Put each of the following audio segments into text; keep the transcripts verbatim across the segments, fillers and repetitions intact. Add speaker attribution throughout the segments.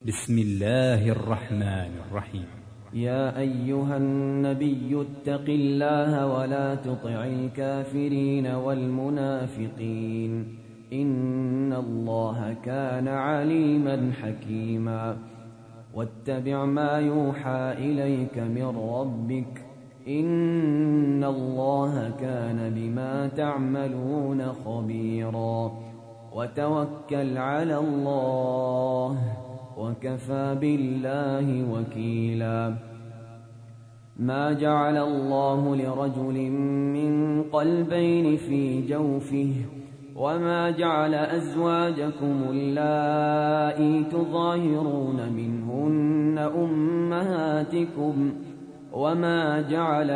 Speaker 1: بسم الله الرحمن الرحيم.
Speaker 2: يا أيها النبي اتق الله ولا تطع الكافرين والمنافقين إن الله كان عليما حكيما. واتبع ما يوحى إليك من ربك إن الله كان بما تعملون خبيرا. وتوكل على الله وكفى بالله وكيلا. ما جعل الله لرجل من قلبين في جوفه وما جعل أزواجكم اللائي تظاهرون منهن أمهاتكم وما جعل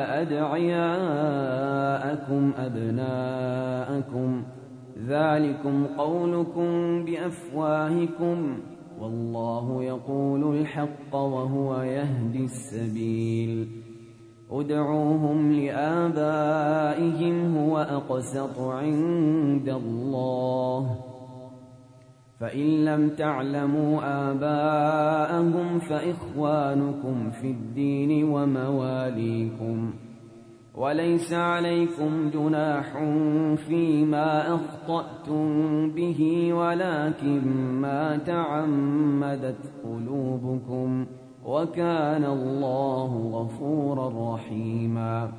Speaker 2: أدعياءكم أبناءكم ذلكم قولكم بأفواهكم والله يقول الحق وهو يهدي السبيل. ادعوهم لآبائهم هو أقسط عند الله فإن لم تعلموا آباءهم فإخوانكم في الدين ومواليكم وليس عليكم جناح فيما أخطأتم به ولكن ما تعمدت قلوبكم وكان الله غفورا رحيما.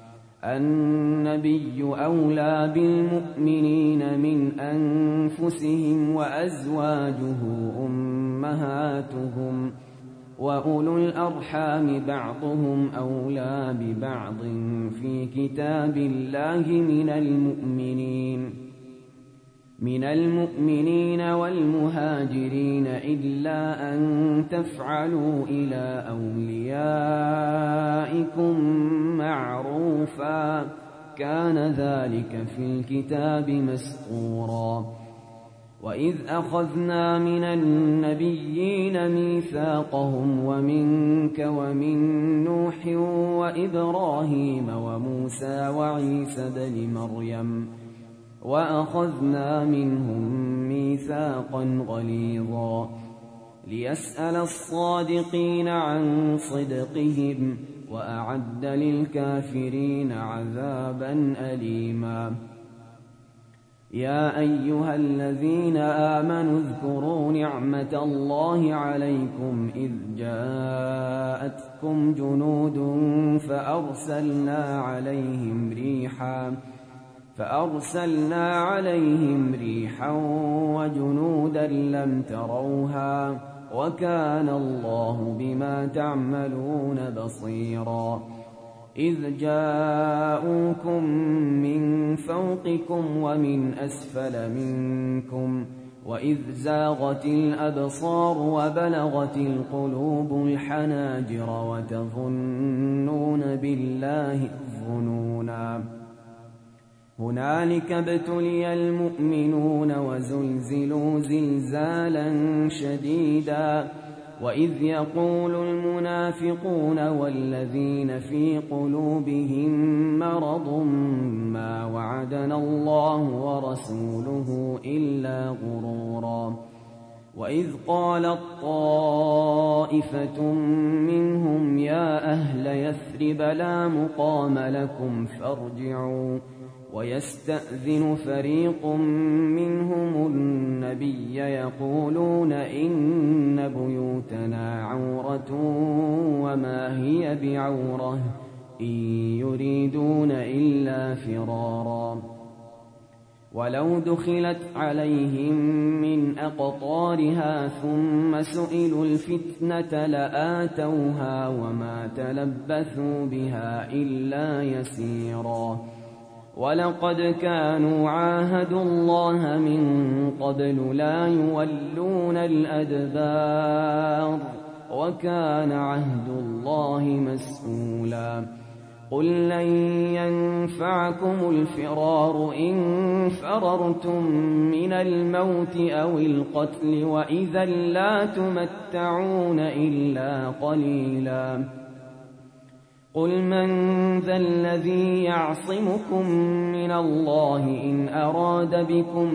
Speaker 2: النبي أولى بالمؤمنين من أنفسهم وأزواجه أمهاتهم وأولو الأرحام بعضهم أولى ببعض في كتاب الله من المؤمنين من المؤمنين والمهاجرين إلا أن تفعلوا إلى أوليائكم معروفا كان ذلك في الكتاب مسطورا. وإذ أخذنا من النبيين ميثاقهم ومنك ومن نوح وإبراهيم وموسى وعيسى بن مريم وأخذنا منهم ميثاقا غليظا ليسأل الصادقين عن صدقهم وأعد للكافرين عذابا أليما. يا أيها الذين آمنوا اذكروا نعمة الله عليكم إذ جاءتكم جنود فأرسلنا عليهم ريحا فأرسلنا عليهم ريحا وجنودا لم تروها وكان الله بما تعملون بصيرا. إذ جاءوكم من فوقكم ومن أسفل منكم وإذ زاغت الأبصار وبلغت القلوب الحناجر وتظنون بالله الظنونا. هنالك ابتلي المؤمنون وزلزلوا زلزالا شديدا. وإذ يقول المنافقون والذين في قلوبهم مرض ما وعدنا الله ورسوله إلا غرورا. وإذ قالت طائفة منهم يا أهل يثرب لا مقام لكم فارجعوا ويستأذن فريق منهم النبي يقولون إن بيوتنا عورة وما هي بعورة إن يريدون إلا فرارا. ولو دخلت عليهم من أقطارها ثم سئلوا الفتنة لآتوها وما تلبثوا بها إلا يسيرا. ولقد كانوا عاهدوا الله من قبل لا يولون الأدبار وكان عهد الله مسؤولا. قل لن ينفعكم الفرار إن فررتم من الموت أو القتل وإذا لا تمتعون إلا قليلا. قل من ذا الذي يعصمكم من الله إن أراد بكم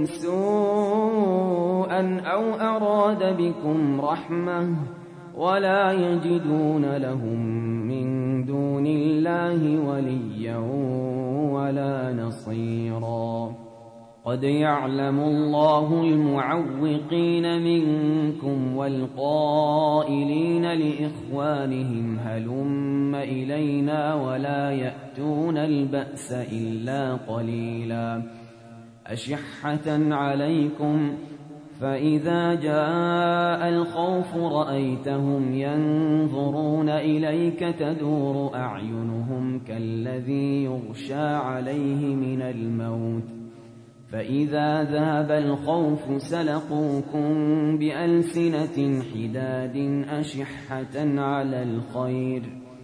Speaker 2: سوءا أو أراد بكم رحمة ولا يجدون لهم من دون الله وليا ولا نصيرا قد يعلم الله المعوقين منكم والقائلين لإخوانهم هلم إلينا ولا يأتون البأس إلا قليلا أشحة عليكم فإذا جاء الخوف رأيتهم ينظرون إليك تدور أعينهم كالذي يغشى عليه من الموت فإذا ذهب الخوف سلقوكم بألسنة حداد أشحة على الخير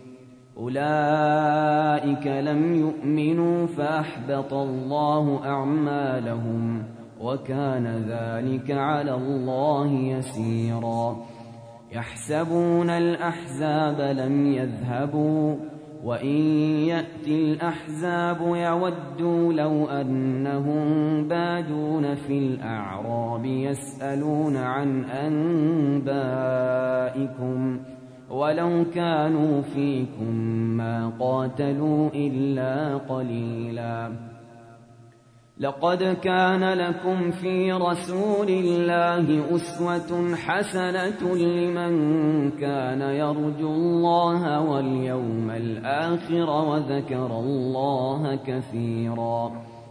Speaker 2: أولئك لم يؤمنوا فأحبط الله أعمالهم وكان ذلك على الله يسيرا يحسبون الأحزاب لم يذهبوا وإن يأتي الأحزاب يودوا لو أنهم بادون في الأعراب يسألون عن أنبائكم ولو كانوا فيكم ما قاتلوا إلا قليلا لقد كان لكم في رسول الله أسوة حسنة لمن كان يرجو الله واليوم الآخر وذكر الله كثيرا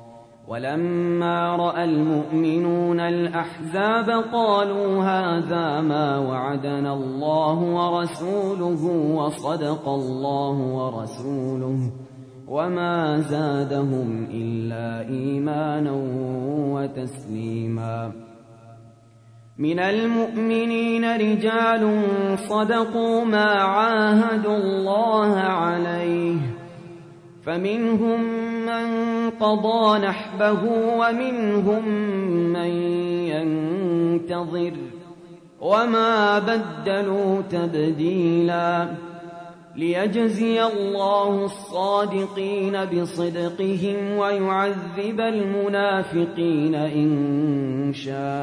Speaker 2: ولما رأى المؤمنون الأحزاب قالوا هذا ما وعدنا الله ورسوله وصدق الله ورسوله وما زادهم إلا إيمانا وتسليما من المؤمنين رجال صدقوا ما عاهدوا الله عليه فمنهم من قضى نحبه ومنهم من ينتظر وما بدلوا تبديلا ليجزي الله الصادقين بصدقهم ويعذب المنافقين إن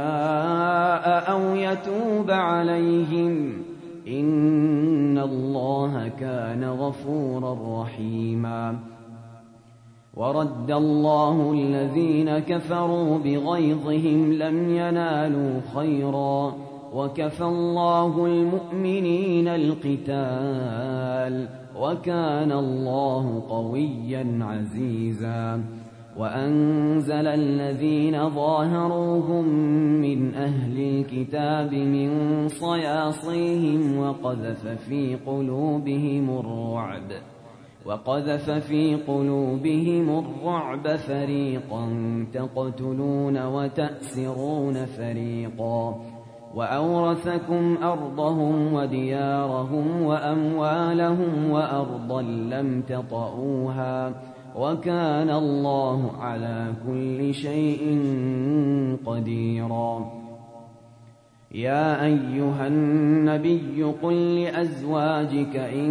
Speaker 2: شاء أو يتوب عليهم إن الله كان غفورا رحيما ورد الله الذين كفروا بغيظهم لم ينالوا خيرا وكفى الله المؤمنين القتال وكان الله قويا عزيزا وأنزل الذين ظاهروهم من أهل الكتاب من صياصيهم وقذف في قلوبهم الرعب وقذف في قلوبهم الرعب فريقا تقتلون وتأسرون فريقا وأورثكم أرضهم وديارهم وأموالهم وأرضا لم تطئوها وكان الله على كل شيء قديرا يا أيها النبي قل لأزواجك إن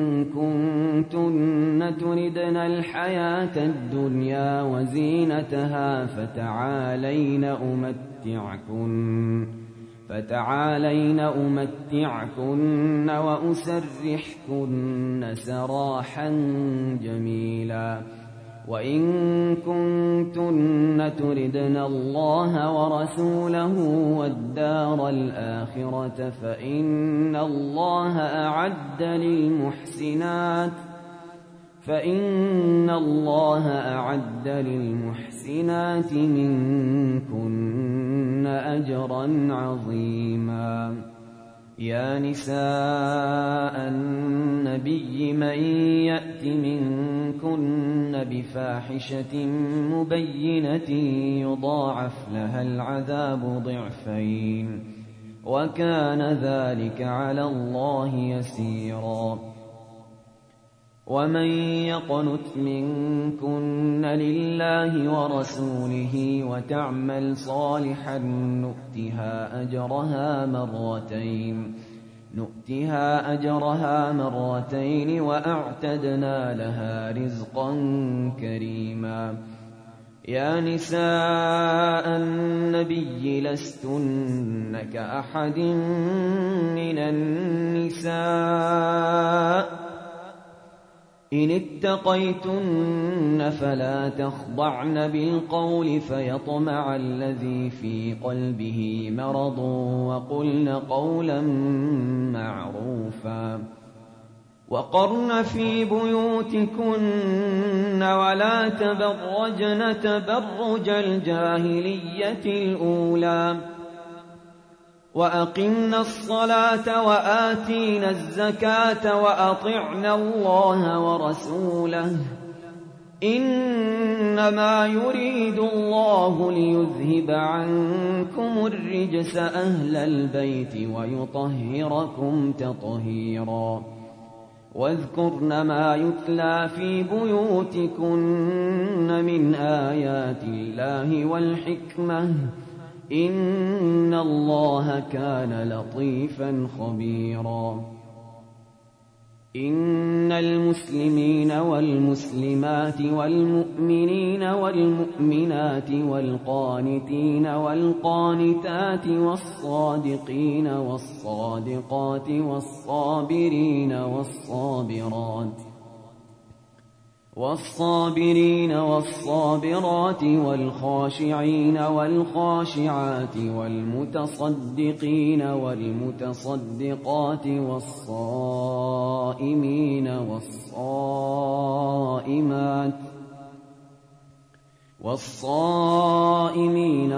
Speaker 2: كنتن تردن الحياة الدنيا وزينتها فتعالين أمتعكن فتعالين أمتعكن وأسرحكن سراحا جميلا وإن كنتن تردن الله ورسوله والدار الآخرة فإن الله أعد للمحسنات فإن الله أعد للمحسنات منكن أجرا عظيما يا نساء النبي من يأت منكن بفاحشة مبينة يضاعف لها العذاب ضعفين وكان ذلك على الله يسيرا ومن يقنت منكن لله ورسوله وتعمل صالحا نؤتها أجرها مرتين نؤتها أجرها مرتين وأعتدنا لها رزقا كريما. يا نساء النبي لستن كأحد من النساء إن اتقيتن فلا تخضعن بالقول فيطمع الذي في قلبه مرض وقلن قولا معروفا. وقرن في بيوتكن ولا تبرجن تبرج الجاهلية الأولى وأقمنا الصلاة وآتينا الزكاة وأطعنا الله ورسوله إنما يريد الله ليذهب عنكم الرجس أهل البيت ويطهركم تطهيرا. واذكرن ما يتلى في بيوتكن من آيات الله والحكمة إن الله كان لطيفا خبيرا. إن المسلمين والمسلمات والمؤمنين والمؤمنات والقانتين والقانتات والصادقين والصادقات والصابرين والصابرات والصابرين والصابرات والخاشعين والخاشعات والمتصدقين والمتصدقات والصائمين والصائمات والصائمين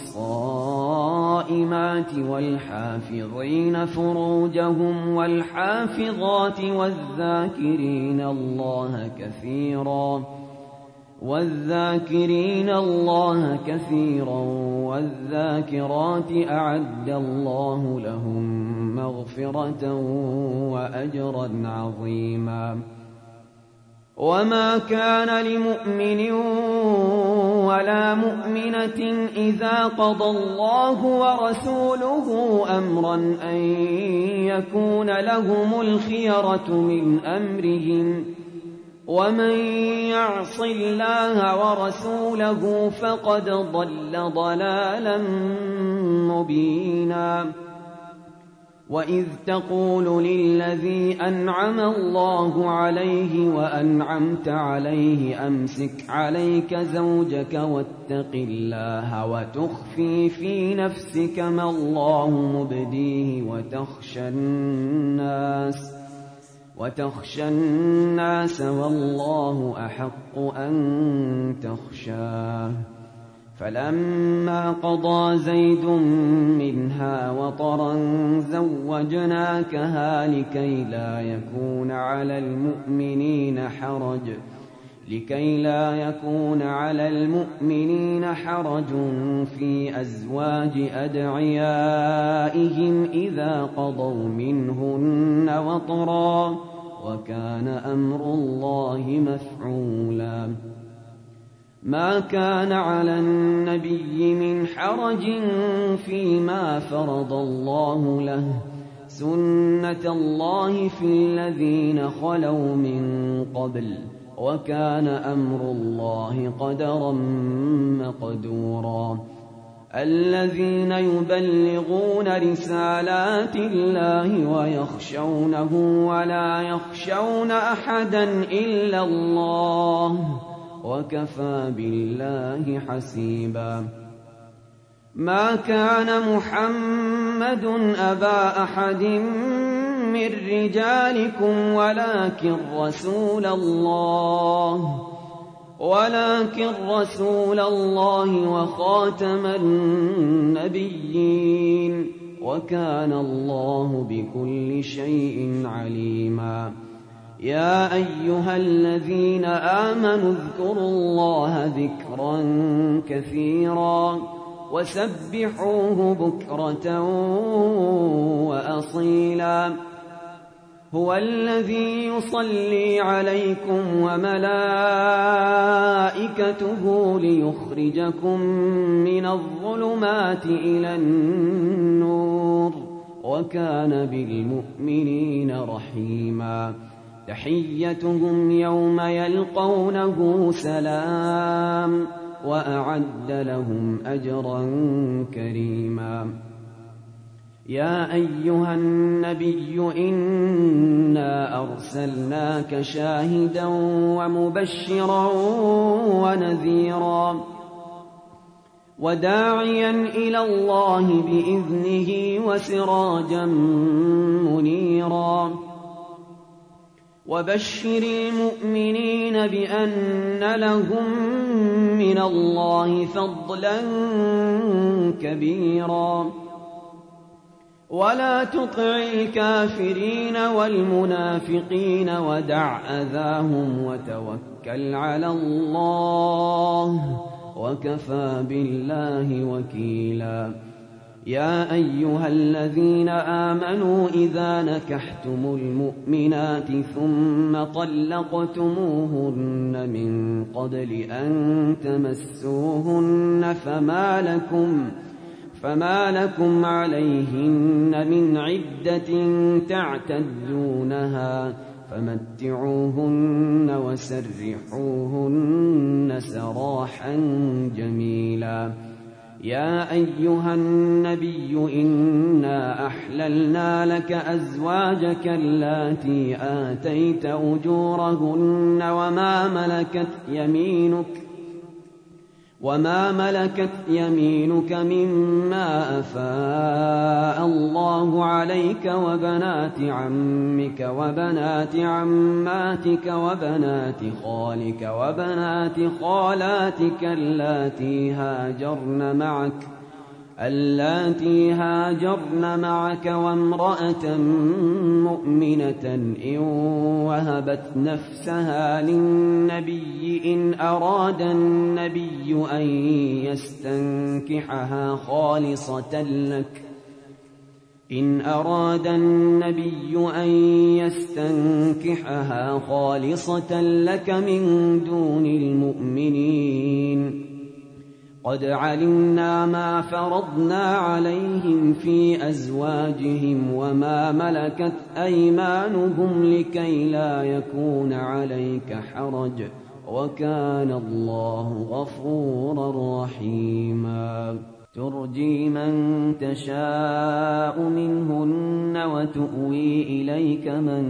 Speaker 2: والصائمات والحافظين فروجهم والحافظات والذاكرين الله كثيرا والذاكرين الله كثيرا والذاكرات أعد الله لهم مغفرة وأجرا عظيما. وما كان لمؤمن ولا مؤمنة إذا قضى الله ورسوله أمرا أن يكون لهم الخيرة من أمرهم ومن يعص الله ورسوله فقد ضل ضلالا مبينا. وإذ تقول للذي أنعم الله عليه وأنعمت عليه أمسك عليك زوجك واتق الله وتخفي في نفسك ما الله مبديه وتخشى الناس وتخشى الناس والله أحق أن تخشاه. فلما قضى زيد منها وطرا زوجناكها لكي لا يكون على المؤمنين حرج لكي لا يكون على المؤمنين حرج في أزواج أدعيائهم إذا قضوا منهن وطرا وكان أمر الله مفعولا. ما كان على النبي من حرج فيما فرض الله له سنة الله في الذين خلوا من قبل وكان أمر الله قدرا مقدورا. الذين يبلغون رسالات الله ويخشونه ولا يخشون أحدا إلا الله وكفى بالله حسيبا. ما كان محمد أبا أحد من رجالكم ولكن رسول الله ولكن رسول الله وخاتم النبيين وكان الله بكل شيء عليما. يا أيها الذين آمنوا اذكروا الله ذكرا كثيرا وسبحوه بكرة وأصيلا. هو الذي يصلي عليكم وملائكته ليخرجكم من الظلمات إلى النور وكان بالمؤمنين رحيما تحيتهم يوم يلقونه سلام وأعد لهم أجرا كريما يا أيها النبي إنا أرسلناك شاهدا ومبشرا ونذيرا وداعيا إلى الله بإذنه وسراجا منيرا وبشر المؤمنين بأن لهم من الله فضلا كبيرا ولا تطع الكافرين والمنافقين ودع أذاهم وتوكل على الله وكفى بالله وكيلا يا أيها الذين آمنوا إذا نكحتم المؤمنات ثم طلقتموهن من قبل أن تمسوهن فما لكم فما لكم عليهن من عدة تعتدونها فمتعوهن وسرحوهن سراحا جميلا يا أيها النبي إنا أحللنا لك أزواجك اللاتي آتيت أجورهن وما ملكت يمينك وما ملكت يمينك مما أفاء الله عليك وبنات عمك وبنات عماتك وبنات خالك وبنات خالاتك اللاتي هاجرن معك اللاتي هاجرن معك وامرأة مؤمنة إن وهبت نفسها للنبي إن أراد النبي أن يستنكحها خالصة لك إن أراد النبي أن يستنكحها خالصة لك من دون المؤمنين قد علمنا ما فرضنا عليهم في أزواجهم وما ملكت أيمانهم لكي لا يكون عليك حرج وكان الله غفورا رحيما ترجي من تشاء منهن وتؤوي إليك من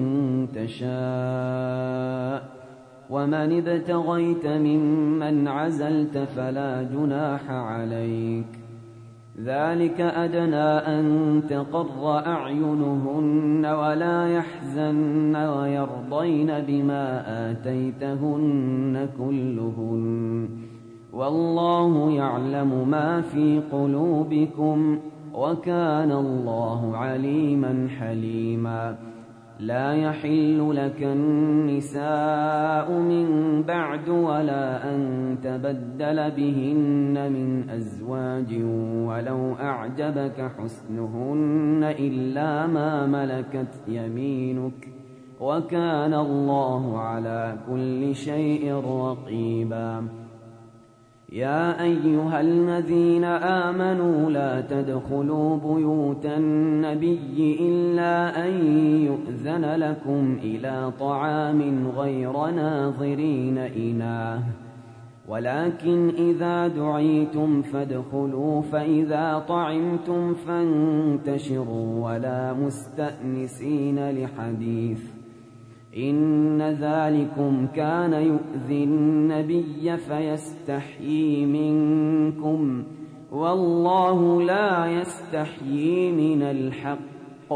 Speaker 2: تشاء ومن ابتغيت ممن عزلت فلا جناح عليك ذلك أدنى أن تقر أعينهن ولا يحزن ويرضين بما آتيتهن كلهن والله يعلم ما في قلوبكم وكان الله عليما حليما لا يحل لك النساء من بعد ولا أن تبدل بهن من أزواج ولو أعجبك حسنهن إلا ما ملكت يمينك وكان الله على كل شيء رقيبا يا أيها الذين آمنوا لا تدخلوا بيوت النبي إلا أن يؤذن لكم إلى طعام غير ناظرين إناه ولكن إذا دعيتم فادخلوا فإذا طعمتم فانتشروا ولا مستأنسين لحديث إن ذلكم كان يؤذي النبي فيستحيي منكم والله لا يستحيي من الحق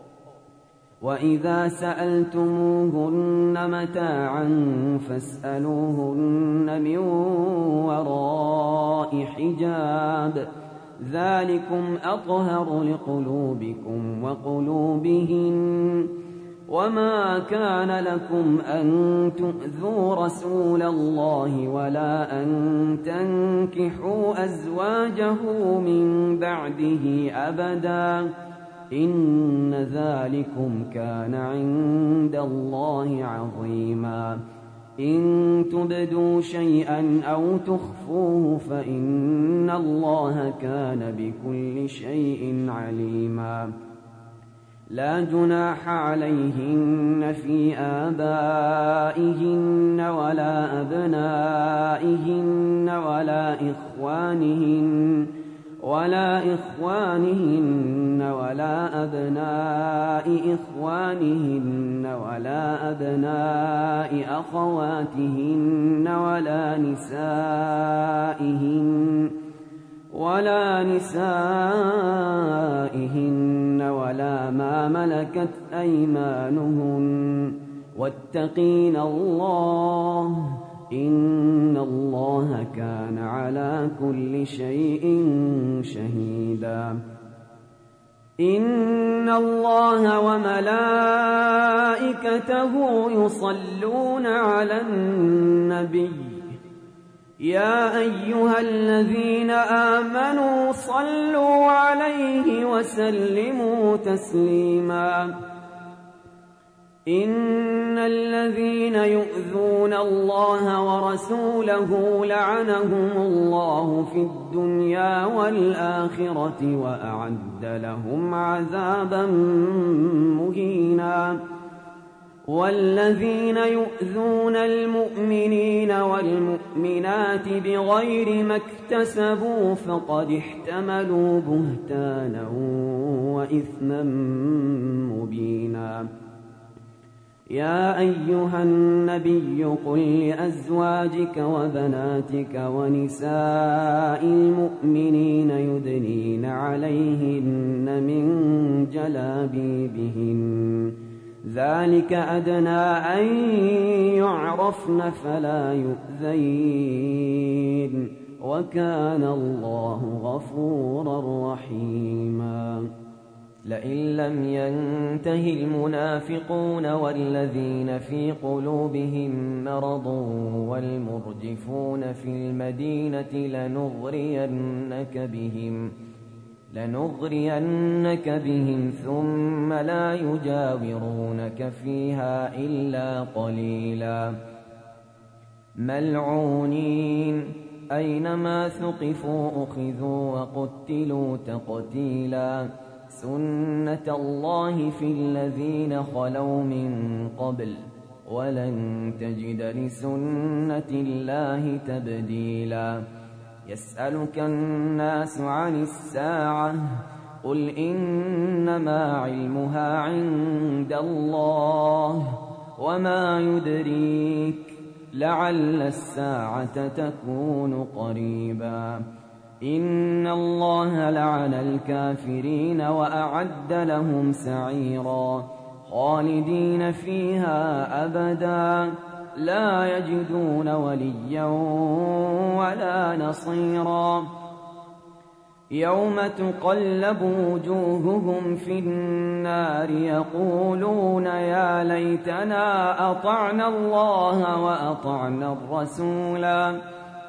Speaker 2: وإذا سألتموهن متاعا فاسألوهن من وراء حجاب ذلكم أطهر لقلوبكم وقلوبهن وما كان لكم أن تؤذوا رسول الله ولا أن تنكحوا أزواجه من بعده أبدا إن ذلكم كان عند الله عظيما إن تبدوا شيئا أو تخفوه فإن الله كان بكل شيء عليما لا جناح عليهن في آبائهن ولا أبنائهن ولا إخوانهن ولا إخوانهن ولا أبناء إخوانهن ولا أبناء أخواتهن ولا نسائهن ولا نسائهن ولا ما ملكت أيمانهن واتقين الله إن الله كان على كل شيء شهيدا. إن الله وملائكته يصلون على النبي يا أيها الذين آمنوا صلوا عليه وسلموا تسليما. إن الذين يؤذون الله ورسوله لعنهم الله في الدنيا والآخرة وأعد لهم عذابا مهينا. والذين يؤذون المؤمنين والمؤمنات بغير ما اكتسبوا فقد احتملوا بهتانا وإثما مبينا. يا أيها النبي قل لأزواجك وبناتك ونساء المؤمنين يدنين عليهن من جلابيبهن ذلك أدنى أن يعرفن فلا يؤذين وكان الله غفورا رحيما. لئن لم ينته المنافقون والذين في قلوبهم مرض والمرجفون في المدينة لنغرينك بهم لنغرينك بهم ثم لا يجاورونك فيها إلا قليلا. ملعونين أينما ثقفوا أخذوا وقتلوا تقتيلا. سنة الله في الذين خلوا من قبل ولن تجد لسنة الله تبديلا. يسألك الناس عن الساعة قل إنما علمها عند الله وما يدريك لعل الساعة تكون قريبا. إن الله لعن الكافرين وأعد لهم سعيرا خالدين فيها أبدا لا يجدون وليا ولا نصيرا. يوم تقلب وجوههم في النار يقولون يا ليتنا أطعنا الله وأطعنا الرسولا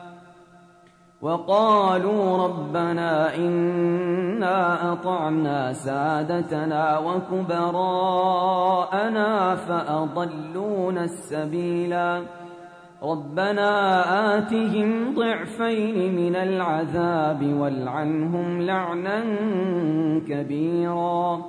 Speaker 2: وقالوا ربنا إنا أطعنا سادتنا وكبراءنا فأضلونا السبيلا. ربنا آتهم ضعفين من العذاب والعنهم لعنا كبيرا.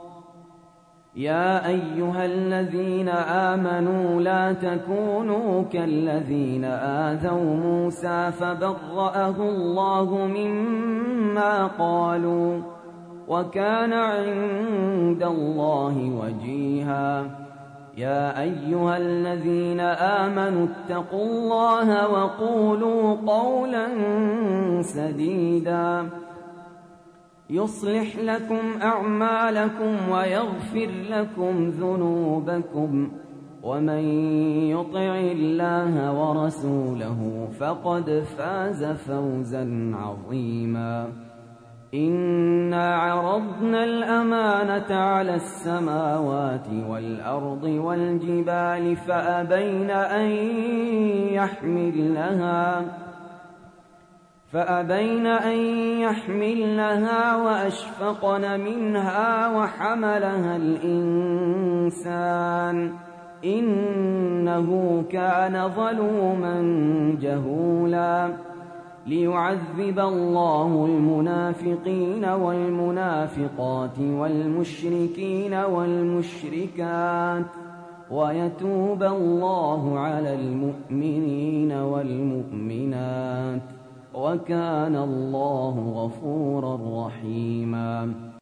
Speaker 2: يا أيها الذين آمنوا لا تكونوا كالذين آذوا موسى فبرأه الله مما قالوا وكان عند الله وجيها. يا أيها الذين آمنوا اتقوا الله وقولوا قولا سديدا يصلح لكم أعمالكم ويغفر لكم ذنوبكم ومن يطع الله ورسوله فقد فاز فوزا عظيما. إنا عرضنا الأمانة على السماوات والأرض والجبال فأبين أن يحملنها فأبين أن يحملنها وأشفقن منها وحملها الإنسان إنه كان ظلوما جهولا. ليعذب الله المنافقين والمنافقات والمشركين والمشركات ويتوب الله على المؤمنين والمؤمنات وكان الله غفورا رحيما.